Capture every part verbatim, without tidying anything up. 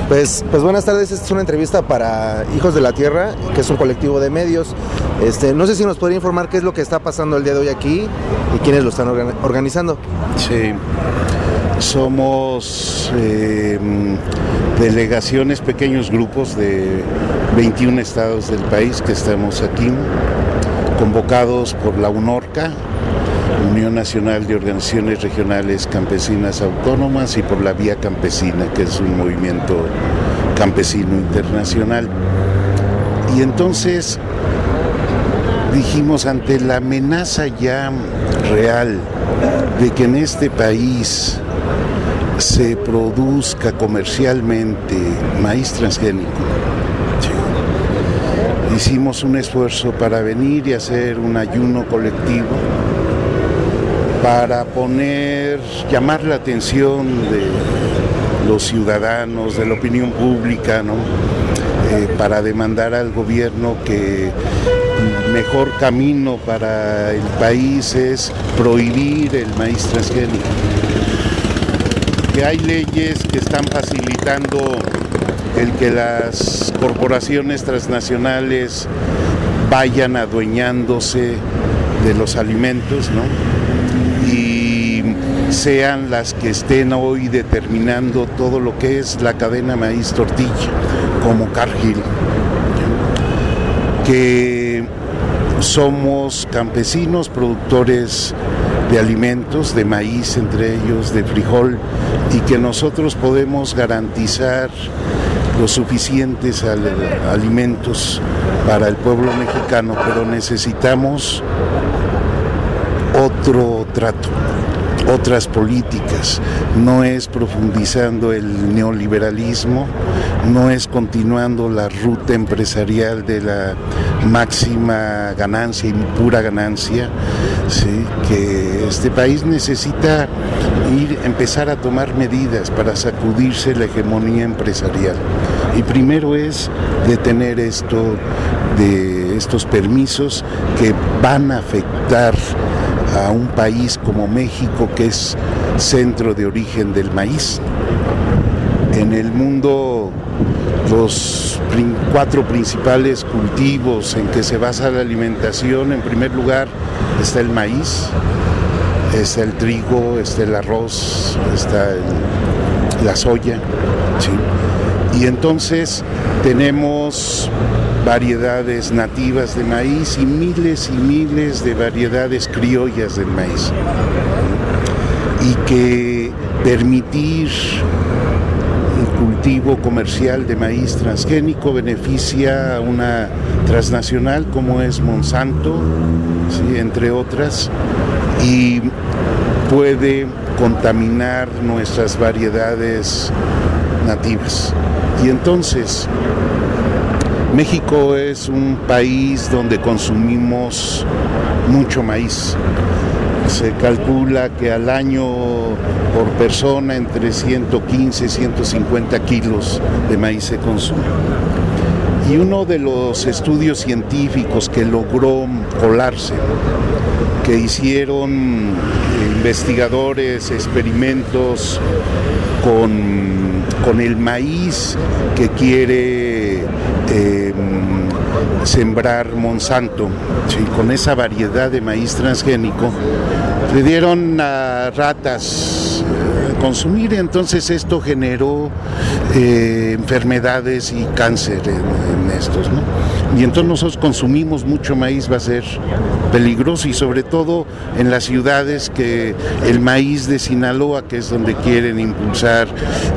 Pues, pues buenas tardes, esta es una entrevista para Hijos de la Tierra, que es un colectivo de medios. Este, no sé si nos podría informar qué es lo que está pasando el día de hoy aquí y quiénes lo están organ- organizando. Sí, somos eh, delegaciones, pequeños grupos de veintiún estados del país que estamos aquí, convocados por la UNORCA, Unión Nacional de Organizaciones Regionales Campesinas Autónomas, y por la Vía Campesina, que es un movimiento campesino internacional. Y entonces dijimos, ante la amenaza ya real de que en este país se produzca comercialmente maíz transgénico, sí, hicimos un esfuerzo para venir y hacer un ayuno colectivo para poner, llamar la atención de los ciudadanos, de la opinión pública, ¿no? Eh, para demandar al gobierno que el mejor camino para el país es prohibir el maíz transgénico. Que hay leyes que están facilitando el que las corporaciones transnacionales vayan adueñándose de los alimentos, ¿no? Y sean las que estén hoy determinando todo lo que es la cadena maíz-tortilla, como Cargill, que somos campesinos, productores de alimentos, de maíz entre ellos, de frijol, y que nosotros podemos garantizar los suficientes al, alimentos para el pueblo mexicano, pero necesitamos otro trato, otras políticas. No es profundizando el neoliberalismo, no es continuando la ruta empresarial de la máxima ganancia y pura ganancia, ¿sí? Que este país necesita ir, empezar a tomar medidas para sacudirse la hegemonía empresarial. Y primero es detener esto de estos permisos que van a afectar a un país como México, que es centro de origen del maíz. En el mundo, los cuatro principales cultivos en que se basa la alimentación, en primer lugar está el maíz, está el trigo, está el arroz, está el, la soya, ¿sí? Y entonces tenemos variedades nativas de maíz y miles y miles de variedades criollas del maíz. Y que permitir el cultivo comercial de maíz transgénico beneficia a una transnacional como es Monsanto, ¿sí? Entre otras, y puede contaminar nuestras variedades nativas. Y entonces México es un país donde consumimos mucho maíz. Se calcula que al año por persona entre ciento quince y ciento cincuenta kilos de maíz se consume. Y uno de los estudios científicos que logró colarse, que hicieron investigadores, experimentos con, con el maíz que quiere eh, sembrar Monsanto, ¿sí? Con esa variedad de maíz transgénico, le dieron a ratas a consumir, entonces esto generó eh, enfermedades y cáncer en, en estos, ¿no? Y entonces nosotros consumimos mucho maíz, va a ser peligroso, y sobre todo en las ciudades, que el maíz de Sinaloa, que es donde quieren impulsar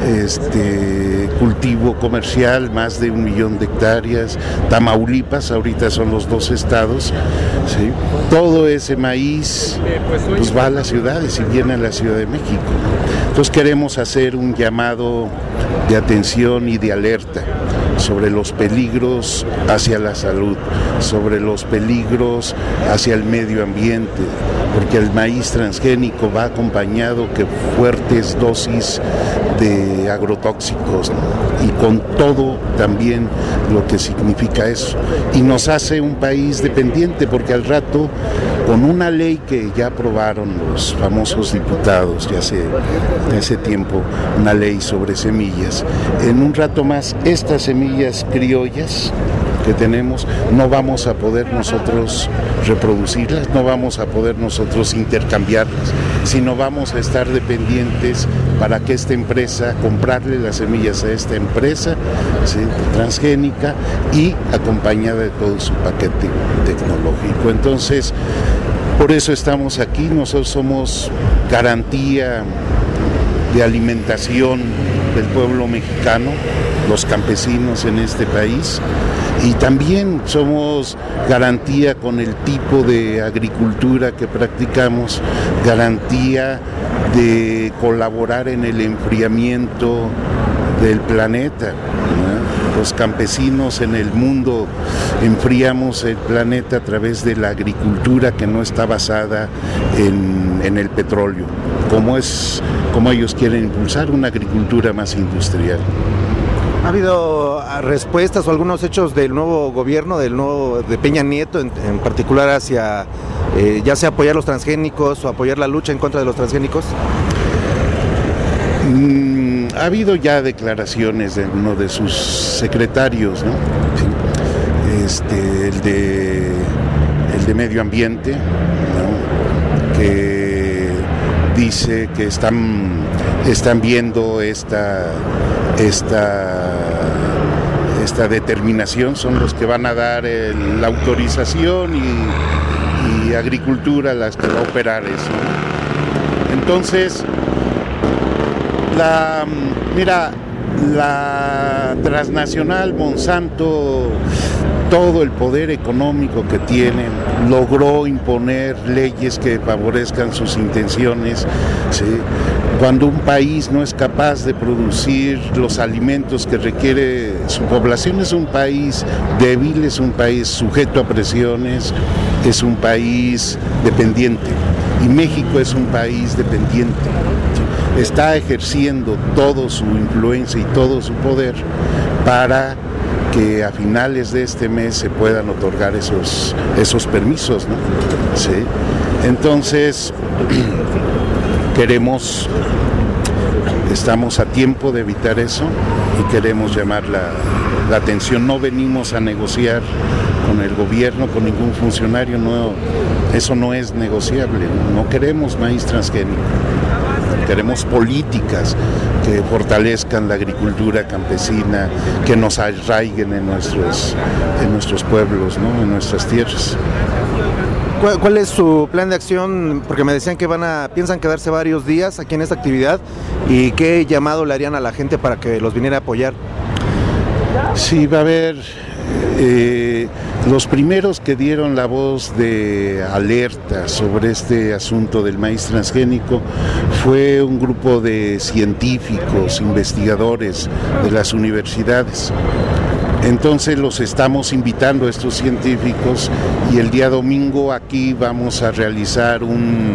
este cultivo comercial, más de un millón de hectáreas, Tamaulipas, ahorita son los dos estados, ¿sí? Todo ese maíz pues va a las ciudades y viene a la Ciudad de México. Entonces queremos hacer un llamado de atención y de alerta sobre los peligros hacia la salud, sobre los peligros hacia el medio ambiente, porque el maíz transgénico va acompañado de fuertes dosis de agrotóxicos, ¿no? Y con todo también lo que significa eso. Y nos hace un país dependiente, porque al rato, con una ley que ya aprobaron los famosos diputados ya hace, hace tiempo, una ley sobre semillas. En un rato más, estas semillas criollas que tenemos, no vamos a poder nosotros reproducirlas, no vamos a poder nosotros intercambiarlas, sino vamos a estar dependientes para que esta empresa, comprarle las semillas a esta empresa, ¿sí?, transgénica, y acompañada de todo su paquete tecnológico. Entonces, por eso estamos aquí. Nosotros somos garantía de alimentación del pueblo mexicano, los campesinos en este país, y también somos garantía con el tipo de agricultura que practicamos, garantía de colaborar en el enfriamiento del planeta, ¿no? Los campesinos en el mundo enfriamos el planeta a través de la agricultura que no está basada en, en el petróleo, como es, como ellos quieren impulsar una agricultura más industrial. ¿Ha habido respuestas o algunos hechos del nuevo gobierno, del nuevo de Peña Nieto, en, en particular hacia eh, ya sea apoyar los transgénicos o apoyar la lucha en contra de los transgénicos? Mm, ha habido ya declaraciones de uno de sus secretarios, ¿no? Sí. Este, el de el de Medio Ambiente, ¿no?, que dice que están están viendo esta esta esta determinación, son los que van a dar el, la autorización y, y agricultura las que va a operar eso. Entonces, la mira, la transnacional Monsanto, todo el poder económico que tiene, logró imponer leyes que favorezcan sus intenciones, ¿sí? Cuando un país no es capaz de producir los alimentos que requiere su población, es un país débil, es un país sujeto a presiones, es un país dependiente. Y México es un país dependiente. Está ejerciendo toda su influencia y todo su poder para que a finales de este mes se puedan otorgar esos, esos permisos, ¿no? Sí. Entonces, queremos, estamos a tiempo de evitar eso y queremos llamar la, la atención. No venimos a negociar con el gobierno, con ningún funcionario, no, eso no es negociable. No queremos maíz transgénico, queremos políticas que fortalezcan la agricultura campesina, que nos arraiguen en nuestros, en nuestros pueblos, ¿no?, en nuestras tierras. ¿Cuál, ¿Cuál es su plan de acción? Porque me decían que van a piensan quedarse varios días aquí en esta actividad, y qué llamado le harían a la gente para que los viniera a apoyar. Sí, va a haber eh, los primeros que dieron la voz de alerta sobre este asunto del maíz transgénico fue un grupo de científicos, investigadores de las universidades. Entonces los estamos invitando a estos científicos, y el día domingo aquí vamos a realizar un,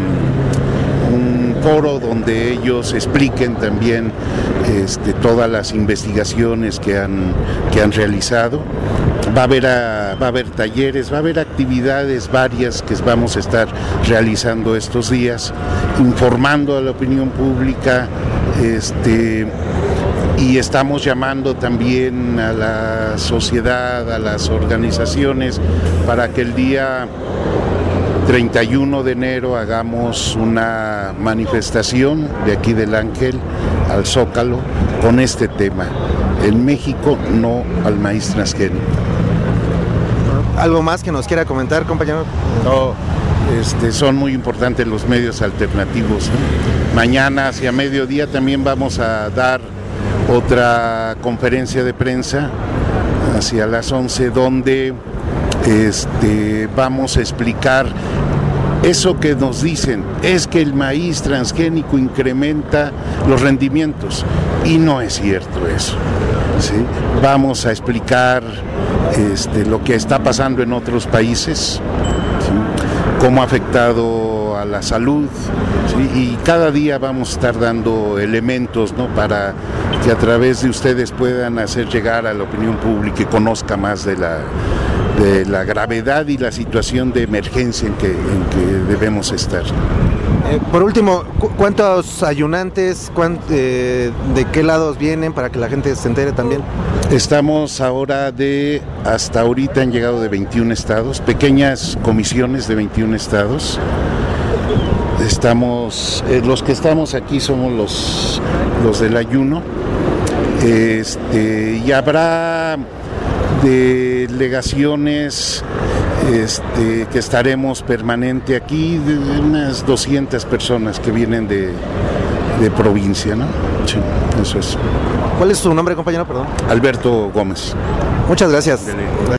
un foro donde ellos expliquen también este, todas las investigaciones que han, que han realizado. Va a haber a, va a haber talleres, va a haber actividades varias que vamos a estar realizando estos días, informando a la opinión pública, este, y estamos llamando también a la sociedad, a las organizaciones, para que el día treinta y uno de enero hagamos una manifestación de aquí del Ángel al Zócalo con este tema: en México no al maíz transgénico. ¿Algo más que nos quiera comentar, compañero? No, este, son muy importantes los medios alternativos, ¿no? Mañana hacia mediodía también vamos a dar otra conferencia de prensa hacia las once, donde este, vamos a explicar eso que nos dicen, es que el maíz transgénico incrementa los rendimientos, y no es cierto eso, ¿sí? Vamos a explicar este, lo que está pasando en otros países, ¿sí?, cómo ha afectado a la salud, ¿sí?, y cada día vamos a estar dando elementos, ¿no?, para que a través de ustedes puedan hacer llegar a la opinión pública y conozca más de la de la gravedad y la situación de emergencia en que, en que debemos estar. Eh, por último, ¿cu ¿cuántos ayunantes, cuánt eh, de qué lados vienen para que la gente se entere también? Estamos ahora de, hasta ahorita han llegado de veintiún estados, pequeñas comisiones de veintiún estados. Estamos, eh, los que estamos aquí somos los, los del ayuno, este, y habrá delegaciones este, que estaremos permanente aquí, de unas doscientas personas que vienen de, de provincia, ¿no? Sí, eso es. ¿Cuál es su nombre, compañero? Perdón. Alberto Gómez. Muchas gracias.